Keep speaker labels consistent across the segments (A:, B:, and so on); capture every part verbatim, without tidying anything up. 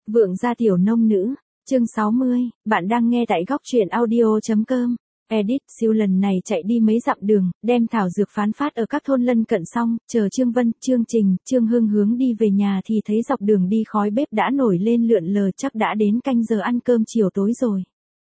A: Vượng gia tiểu nông nữ, chương sáu mươi, bạn đang nghe tại góc truyện audio.com. Edit siêu lần này chạy đi mấy dặm đường, đem thảo dược phán phát ở các thôn lân cận xong, chờ Trương Vân, Trương Trình, Trương Hưng hướng đi về nhà thì thấy dọc đường đi khói bếp đã nổi lên lượn lờ, chắc đã đến canh giờ ăn cơm chiều tối rồi.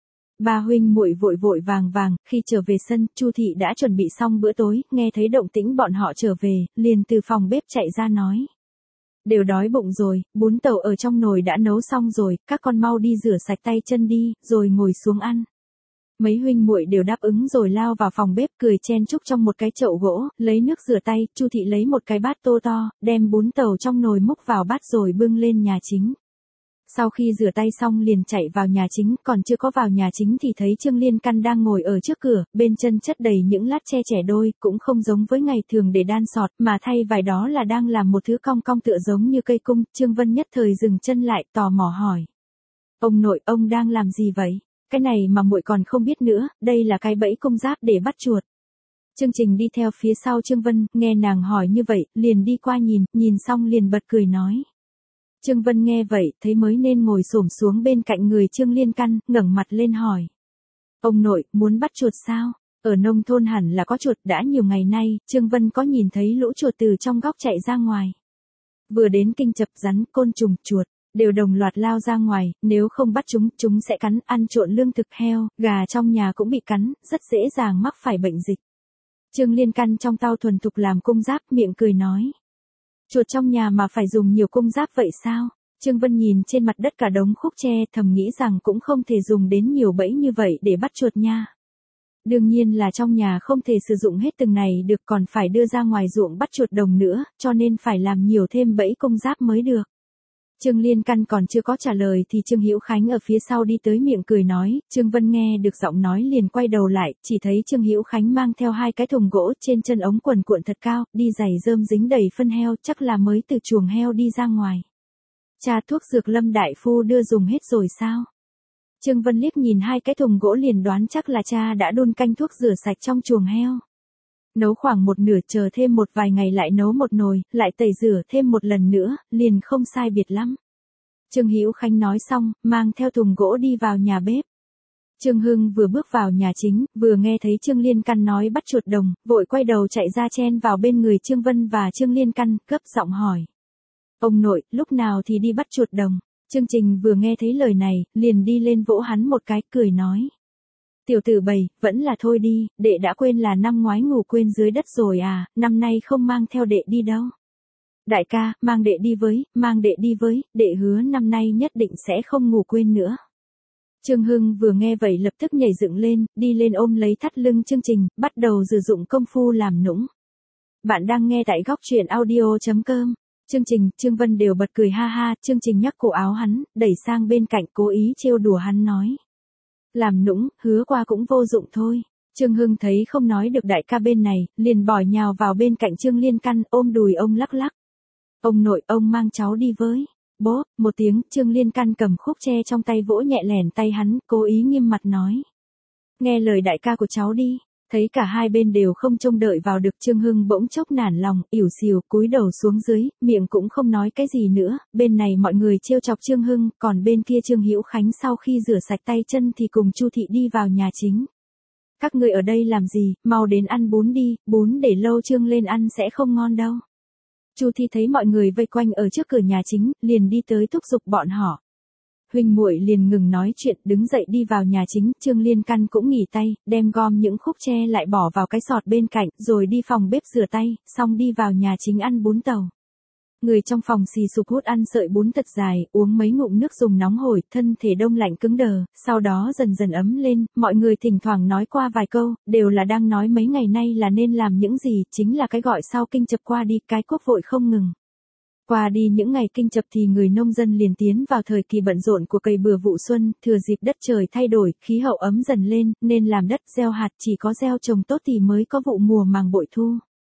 A: Ba huynh muội vội vội vàng vàng, khi trở về sân, Chu thị đã chuẩn bị xong bữa tối, nghe thấy động tĩnh bọn họ trở về, liền từ phòng bếp chạy ra nói. Đều đói bụng rồi, bún tàu ở trong nồi đã nấu xong rồi, các con mau đi rửa sạch tay chân đi, rồi ngồi xuống ăn. Mấy huynh muội đều đáp ứng rồi lao vào phòng bếp cười chen chúc trong một cái chậu gỗ, lấy nước rửa tay, Chu thị lấy một cái bát tô to, đem bún tàu trong nồi múc vào bát rồi bưng lên nhà chính. Sau khi rửa tay xong liền chạy vào nhà chính, còn chưa có vào nhà chính thì thấy Trương Liên Căn đang ngồi ở trước cửa, bên chân chất đầy những lát tre trẻ đôi, cũng không giống với ngày thường để đan sọt, mà thay vào đó là đang làm một thứ cong cong tựa giống như cây cung. Trương Vân nhất thời dừng chân lại, tò mò hỏi. Ông nội, ông đang làm gì vậy? Cái này mà muội còn không biết nữa, đây là cái bẫy cung giáp để bắt chuột. Trương Trình đi theo phía sau Trương Vân, nghe nàng hỏi như vậy, liền đi qua nhìn, nhìn xong liền bật cười nói. Trương Vân nghe vậy, thấy mới nên ngồi xổm xuống bên cạnh người Trương Liên Căn, ngẩng mặt lên hỏi. Ông nội, muốn bắt chuột sao? Ở nông thôn hẳn là có chuột, đã nhiều ngày nay, Trương Vân có nhìn thấy lũ chuột từ trong góc chạy ra ngoài. Vừa đến kinh chập rắn, côn trùng, chuột, đều đồng loạt lao ra ngoài, nếu không bắt chúng, chúng sẽ cắn, ăn trộn lương thực heo, gà trong nhà cũng bị cắn, rất dễ dàng mắc phải bệnh dịch. Trương Liên Căn trong tao thuần thục làm cung giáp, miệng cười nói. Chuột trong nhà mà phải dùng nhiều cung giáp vậy sao? Trương Vân nhìn trên mặt đất cả đống khúc tre, thầm nghĩ rằng cũng không thể dùng đến nhiều bẫy như vậy để bắt chuột nha. Đương nhiên là trong nhà không thể sử dụng hết từng này được, còn phải đưa ra ngoài ruộng bắt chuột đồng nữa, cho nên phải làm nhiều thêm bẫy cung giáp mới được. Trương Liên Căn còn chưa có trả lời thì Trương Hữu Khánh ở phía sau đi tới, miệng cười nói. Trương Vân nghe được giọng nói liền quay đầu lại, chỉ thấy Trương Hữu Khánh mang theo hai cái thùng gỗ, trên chân ống quần cuộn thật cao, đi giày rơm dính đầy phân heo, chắc là mới từ chuồng heo đi ra ngoài. Cha, thuốc dược Lâm đại phu đưa dùng hết rồi sao? Trương Vân liếc nhìn hai cái thùng gỗ liền đoán chắc là cha đã đun canh thuốc rửa sạch trong chuồng heo. Nấu khoảng một nửa, chờ thêm một vài ngày lại nấu một nồi, lại tẩy rửa thêm một lần nữa, liền không sai biệt lắm. Trương Hữu Khánh nói xong, mang theo thùng gỗ đi vào nhà bếp. Trương Hưng vừa bước vào nhà chính, vừa nghe thấy Trương Liên Căn nói bắt chuột đồng, vội quay đầu chạy ra chen vào bên người Trương Vân và Trương Liên Căn, gấp giọng hỏi. Ông nội, lúc nào thì đi bắt chuột đồng? Trương Trình vừa nghe thấy lời này, liền đi lên vỗ hắn một cái, cười nói. Tiểu tử bầy, vẫn là thôi đi, đệ đã quên là năm ngoái ngủ quên dưới đất rồi à, năm nay không mang theo đệ đi đâu. Đại ca, mang đệ đi với, mang đệ đi với, đệ hứa năm nay nhất định sẽ không ngủ quên nữa. Trương Hưng vừa nghe vậy lập tức nhảy dựng lên, đi lên ôm lấy thắt lưng Trương Trình, bắt đầu sử dụng công phu làm nũng. Bạn đang nghe tại góc truyện audio.com. Trương Trình, Trương Vân đều bật cười ha ha, Trương Trình nhắc cổ áo hắn, đẩy sang bên cạnh cố ý trêu đùa hắn nói. Làm nũng, hứa qua cũng vô dụng thôi. Trương Hưng thấy không nói được đại ca bên này, liền bỏi nhào vào bên cạnh Trương Liên Căn, ôm đùi ông lắc lắc. Ông nội, ông mang cháu đi với. Bố, một tiếng, Trương Liên Căn cầm khúc tre trong tay vỗ nhẹ lẻn tay hắn, cố ý nghiêm mặt nói. Nghe lời đại ca của cháu đi. Thấy cả hai bên đều không trông đợi vào được, Trương Hưng bỗng chốc nản lòng, ỉu xìu, cúi đầu xuống dưới, miệng cũng không nói cái gì nữa. Bên này mọi người trêu chọc Trương Hưng, còn bên kia Trương Hữu Khánh sau khi rửa sạch tay chân thì cùng Chu thị đi vào nhà chính. Các người ở đây làm gì, mau đến ăn bún đi, bún để lâu trương lên ăn sẽ không ngon đâu. Chu thị thấy mọi người vây quanh ở trước cửa nhà chính, liền đi tới thúc giục bọn họ. Huynh muội liền ngừng nói chuyện, đứng dậy đi vào nhà chính. Trương Liên Căn cũng nghỉ tay, đem gom những khúc tre lại bỏ vào cái sọt bên cạnh, rồi đi phòng bếp rửa tay, xong đi vào nhà chính ăn bún tàu. Người trong phòng xì sụp hút ăn sợi bún thật dài, uống mấy ngụm nước dùng nóng hổi, thân thể đông lạnh cứng đờ, sau đó dần dần ấm lên, mọi người thỉnh thoảng nói qua vài câu, đều là đang nói mấy ngày nay là nên làm những gì, chính là cái gọi sau kinh chập qua đi, cái quốc vội không ngừng. Qua đi những ngày kinh chập thì người nông dân liền tiến vào thời kỳ bận rộn của cày bừa vụ xuân, thừa dịp đất trời thay đổi, khí hậu ấm dần lên, nên làm đất gieo hạt, chỉ có gieo trồng tốt thì mới có vụ mùa màng bội thu.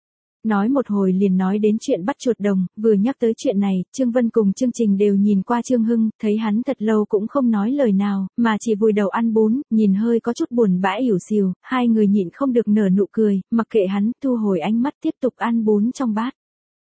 A: Nói một hồi liền nói đến chuyện bắt chuột đồng, vừa nhắc tới chuyện này, Trương Vân cùng Trương Trình đều nhìn qua Trương Hưng, thấy hắn thật lâu cũng không nói lời nào, mà chỉ vùi đầu ăn bún, nhìn hơi có chút buồn bã ỉu xìu, hai người nhịn không được nở nụ cười, mặc kệ hắn, thu hồi ánh mắt tiếp tục ăn bún trong bát.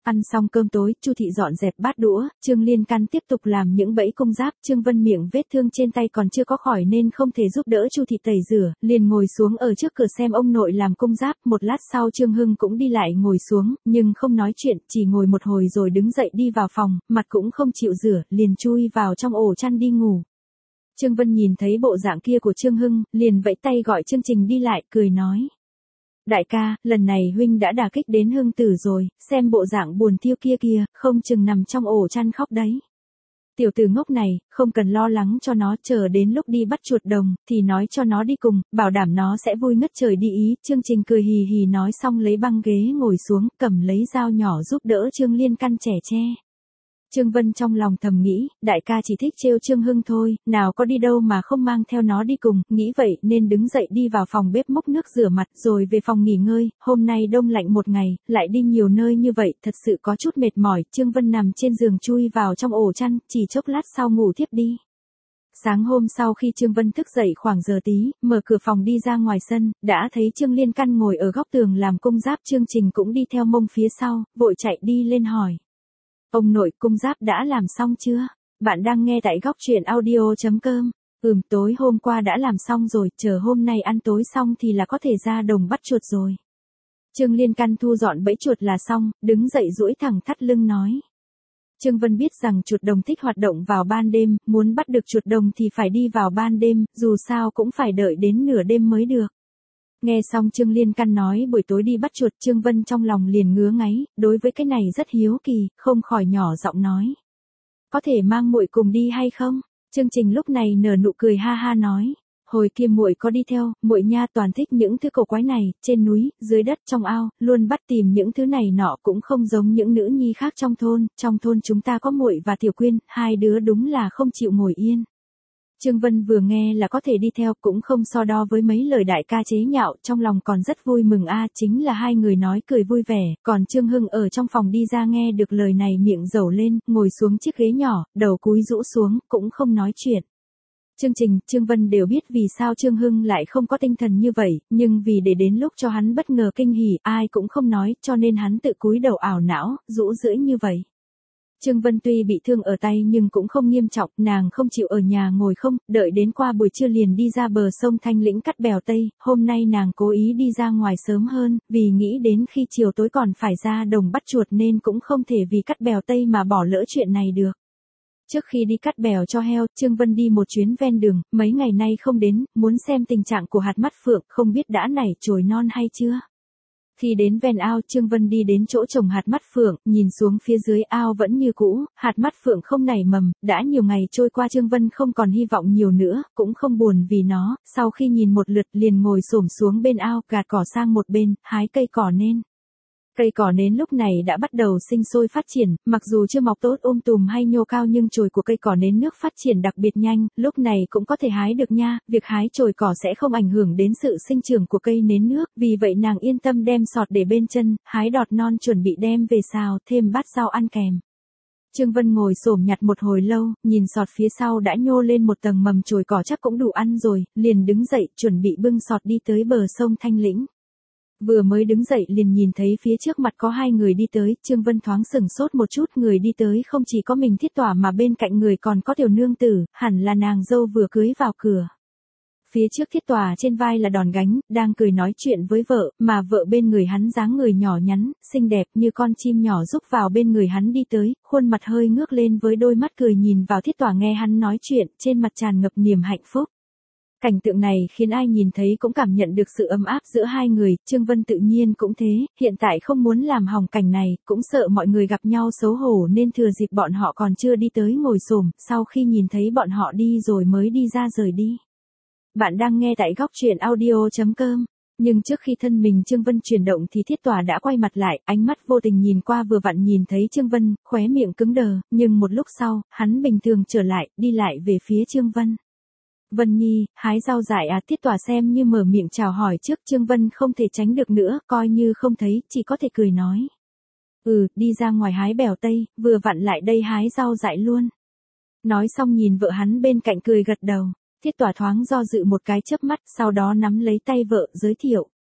A: Ăn xong cơm tối, Chu thị dọn dẹp bát đũa, Trương Liên Căn tiếp tục làm những bẫy cung giáp, Trương Vân miệng vết thương trên tay còn chưa có khỏi nên không thể giúp đỡ Chu thị tẩy rửa, liền ngồi xuống ở trước cửa xem ông nội làm cung giáp, một lát sau Trương Hưng cũng đi lại ngồi xuống, nhưng không nói chuyện, chỉ ngồi một hồi rồi đứng dậy đi vào phòng, mặt cũng không chịu rửa, liền chui vào trong ổ chăn đi ngủ. Trương Vân nhìn thấy bộ dạng kia của Trương Hưng, liền vẫy tay gọi Trương Trình đi lại, cười nói. Đại ca, lần này huynh đã đả kích đến Hưng tử rồi, xem bộ dạng buồn thiêu kia kia, không chừng nằm trong ổ chăn khóc đấy. Tiểu tử ngốc này, không cần lo lắng cho nó, chờ đến lúc đi bắt chuột đồng, thì nói cho nó đi cùng, bảo đảm nó sẽ vui ngất trời đi ý. Trương Trình cười hì hì nói xong lấy băng ghế ngồi xuống, cầm lấy dao nhỏ giúp đỡ Trương Liên Căn chẻ tre. Trương Vân trong lòng thầm nghĩ, đại ca chỉ thích trêu Trương Hưng thôi, nào có đi đâu mà không mang theo nó đi cùng, nghĩ vậy nên đứng dậy đi vào phòng bếp múc nước rửa mặt rồi về phòng nghỉ ngơi, hôm nay đông lạnh một ngày, lại đi nhiều nơi như vậy, thật sự có chút mệt mỏi, Trương Vân nằm trên giường chui vào trong ổ chăn, chỉ chốc lát sau ngủ thiếp đi. Sáng hôm sau khi Trương Vân thức dậy khoảng giờ tí, mở cửa phòng đi ra ngoài sân, đã thấy Trương Liên Căn ngồi ở góc tường làm cung giáp, Trương Trình cũng đi theo mông phía sau, vội chạy đi lên hỏi. Ông nội, cung giáp đã làm xong chưa? Bạn đang nghe tại góc truyện audio chấm com. Ừm, tối hôm qua đã làm xong rồi, chờ hôm nay ăn tối xong thì là có thể ra đồng bắt chuột rồi. Trương Liên Căn thu dọn bẫy chuột là xong, đứng dậy duỗi thẳng thắt lưng nói. Trương Vân biết rằng chuột đồng thích hoạt động vào ban đêm, muốn bắt được chuột đồng thì phải đi vào ban đêm, dù sao cũng phải đợi đến nửa đêm mới được. Nghe xong Trương Liên Căn nói buổi tối đi bắt chuột, Trương Vân trong lòng liền ngứa ngáy, đối với cái này rất hiếu kỳ, không khỏi nhỏ giọng nói. Có thể mang muội cùng đi hay không? Trương Trình lúc này nở nụ cười ha ha nói. Hồi kia muội có đi theo, muội nha toàn thích những thứ cổ quái này, trên núi, dưới đất, trong ao, luôn bắt tìm những thứ này nọ cũng không giống những nữ nhi khác trong thôn, trong thôn chúng ta có muội và Tiểu Quyên, hai đứa đúng là không chịu ngồi yên. Trương Vân vừa nghe là có thể đi theo cũng không so đo với mấy lời đại ca chế nhạo, trong lòng còn rất vui mừng a, chính là hai người nói cười vui vẻ, còn Trương Hưng ở trong phòng đi ra nghe được lời này miệng dầu lên, ngồi xuống chiếc ghế nhỏ, đầu cúi rũ xuống, cũng không nói chuyện. Chương Trình, Trương Vân đều biết vì sao Trương Hưng lại không có tinh thần như vậy, nhưng vì để đến lúc cho hắn bất ngờ kinh hỉ, ai cũng không nói, cho nên hắn tự cúi đầu ảo não, rũ rượi như vậy. Trương Vân tuy bị thương ở tay nhưng cũng không nghiêm trọng, nàng không chịu ở nhà ngồi không, đợi đến qua buổi trưa liền đi ra bờ sông Thanh Lĩnh cắt bèo Tây, hôm nay nàng cố ý đi ra ngoài sớm hơn, vì nghĩ đến khi chiều tối còn phải ra đồng bắt chuột nên cũng không thể vì cắt bèo Tây mà bỏ lỡ chuyện này được. Trước khi đi cắt bèo cho heo, Trương Vân đi một chuyến ven đường, mấy ngày nay không đến, muốn xem tình trạng của hạt mắt phượng, không biết đã nảy chồi non hay chưa. Khi đến ven ao, Trương Vân đi đến chỗ trồng hạt mắt phượng, nhìn xuống phía dưới ao vẫn như cũ, hạt mắt phượng không nảy mầm, đã nhiều ngày trôi qua Trương Vân không còn hy vọng nhiều nữa, cũng không buồn vì nó, sau khi nhìn một lượt liền ngồi xổm xuống bên ao, gạt cỏ sang một bên, hái cây cỏ nên. Cây cỏ nến lúc này đã bắt đầu sinh sôi phát triển, mặc dù chưa mọc tốt um tùm hay nhô cao nhưng chồi của cây cỏ nến nước phát triển đặc biệt nhanh, lúc này cũng có thể hái được nha, việc hái chồi cỏ sẽ không ảnh hưởng đến sự sinh trưởng của cây nến nước, vì vậy nàng yên tâm đem sọt để bên chân, hái đọt non chuẩn bị đem về xào, thêm bát rau ăn kèm. Trương Vân ngồi xổm nhặt một hồi lâu, nhìn sọt phía sau đã nhô lên một tầng mầm chồi cỏ chắc cũng đủ ăn rồi, liền đứng dậy chuẩn bị bưng sọt đi tới bờ sông Thanh Lĩnh. Vừa mới đứng dậy liền nhìn thấy phía trước mặt có hai người đi tới, Trương Vân thoáng sửng sốt một chút, người đi tới không chỉ có mình Thiết Tỏa mà bên cạnh người còn có tiểu nương tử, hẳn là nàng dâu vừa cưới vào cửa. Phía trước Thiết Tỏa trên vai là Đòn Gánh, đang cười nói chuyện với vợ, mà vợ bên người hắn dáng người nhỏ nhắn, xinh đẹp như con chim nhỏ rúc vào bên người hắn đi tới, khuôn mặt hơi ngước lên với đôi mắt cười nhìn vào Thiết Tỏa nghe hắn nói chuyện, trên mặt tràn ngập niềm hạnh phúc. Cảnh tượng này khiến ai nhìn thấy cũng cảm nhận được sự ấm áp giữa hai người, Trương Vân tự nhiên cũng thế, hiện tại không muốn làm hỏng cảnh này, cũng sợ mọi người gặp nhau xấu hổ nên thừa dịp bọn họ còn chưa đi tới ngồi xổm, sau khi nhìn thấy bọn họ đi rồi mới đi ra rời đi. Bạn đang nghe tại góc truyện audio chấm com. Nhưng trước khi thân mình Trương Vân chuyển động thì Thiết Tỏa đã quay mặt lại, ánh mắt vô tình nhìn qua vừa vặn nhìn thấy Trương Vân, khóe miệng cứng đờ, nhưng một lúc sau, hắn bình thường trở lại, đi lại về phía Trương Vân. Vân Nhi, hái rau dại à? Thiết Tỏa xem như mở miệng chào hỏi trước, Trương Vân không thể tránh được nữa, coi như không thấy, chỉ có thể cười nói. Ừ, đi ra ngoài hái bèo Tây, vừa vặn lại đây hái rau dại luôn. Nói xong nhìn vợ hắn bên cạnh cười gật đầu, Thiết Tỏa thoáng do dự một cái chớp mắt, sau đó nắm lấy tay vợ, giới thiệu.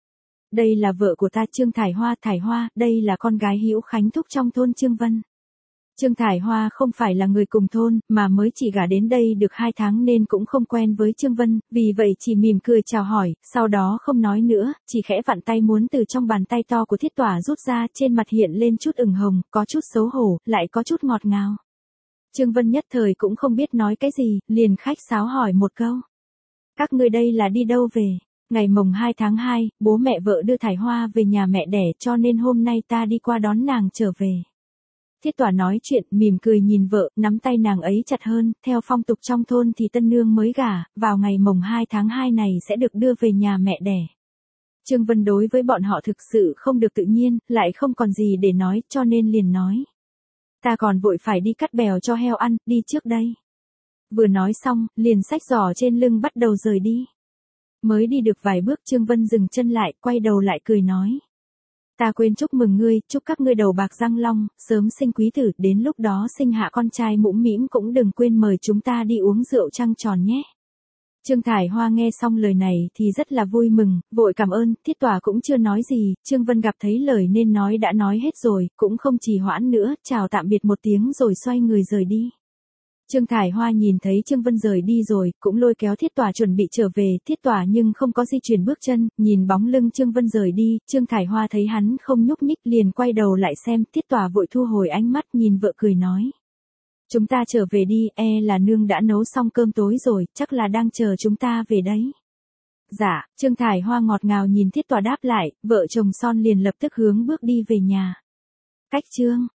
A: đây là vợ của ta Trương Thải Hoa, Thải Hoa, đây là con gái Hữu Khánh thúc trong thôn Trương Vân. Trương Thải Hoa không phải là người cùng thôn, mà mới chỉ gả đến đây được hai tháng nên cũng không quen với Trương Vân, vì vậy chỉ mỉm cười chào hỏi, sau đó không nói nữa, chỉ khẽ vặn tay muốn từ trong bàn tay to của Thiết Tỏa rút ra, trên mặt hiện lên chút ửng hồng, có chút xấu hổ, lại có chút ngọt ngào. Trương Vân nhất thời cũng không biết nói cái gì, liền khách sáo hỏi một câu. Các ngươi đây là đi đâu về? Ngày mồng hai tháng hai, bố mẹ vợ đưa Thải Hoa về nhà mẹ đẻ cho nên hôm nay ta đi qua đón nàng trở về. Thiết Tỏa nói chuyện, mỉm cười nhìn vợ, nắm tay nàng ấy chặt hơn, theo phong tục trong thôn thì tân nương mới gả, vào ngày mồng hai tháng hai này sẽ được đưa về nhà mẹ đẻ. Trương Vân đối với bọn họ thực sự không được tự nhiên, lại không còn gì để nói, cho nên liền nói. Ta còn vội phải đi cắt bèo cho heo ăn, đi trước đây. Vừa nói xong, liền xách giỏ trên lưng bắt đầu rời đi. Mới đi được vài bước Trương Vân dừng chân lại, quay đầu lại cười nói. Ta quên chúc mừng ngươi, chúc các ngươi đầu bạc răng long, sớm sinh quý tử, đến lúc đó sinh hạ con trai mũm mĩm cũng đừng quên mời chúng ta đi uống rượu trăng tròn nhé. Trương Thải Hoa nghe xong lời này thì rất là vui mừng, vội cảm ơn, Thiết Tỏa cũng chưa nói gì, Trương Vân gặp thấy lời nên nói đã nói hết rồi, cũng không trì hoãn nữa, chào tạm biệt một tiếng rồi xoay người rời đi. Trương Thải Hoa nhìn thấy Trương Vân rời đi rồi, cũng lôi kéo Thiết Tỏa chuẩn bị trở về, Thiết Tỏa nhưng không có di chuyển bước chân, nhìn bóng lưng Trương Vân rời đi, Trương Thải Hoa thấy hắn không nhúc nhích liền quay đầu lại xem, Thiết Tỏa vội thu hồi ánh mắt nhìn vợ cười nói. Chúng ta trở về đi, e là nương đã nấu xong cơm tối rồi, chắc là đang chờ chúng ta về đấy. Dạ, Trương Thải Hoa ngọt ngào nhìn Thiết Tỏa đáp lại, vợ chồng son liền lập tức hướng bước đi về nhà. Cách chương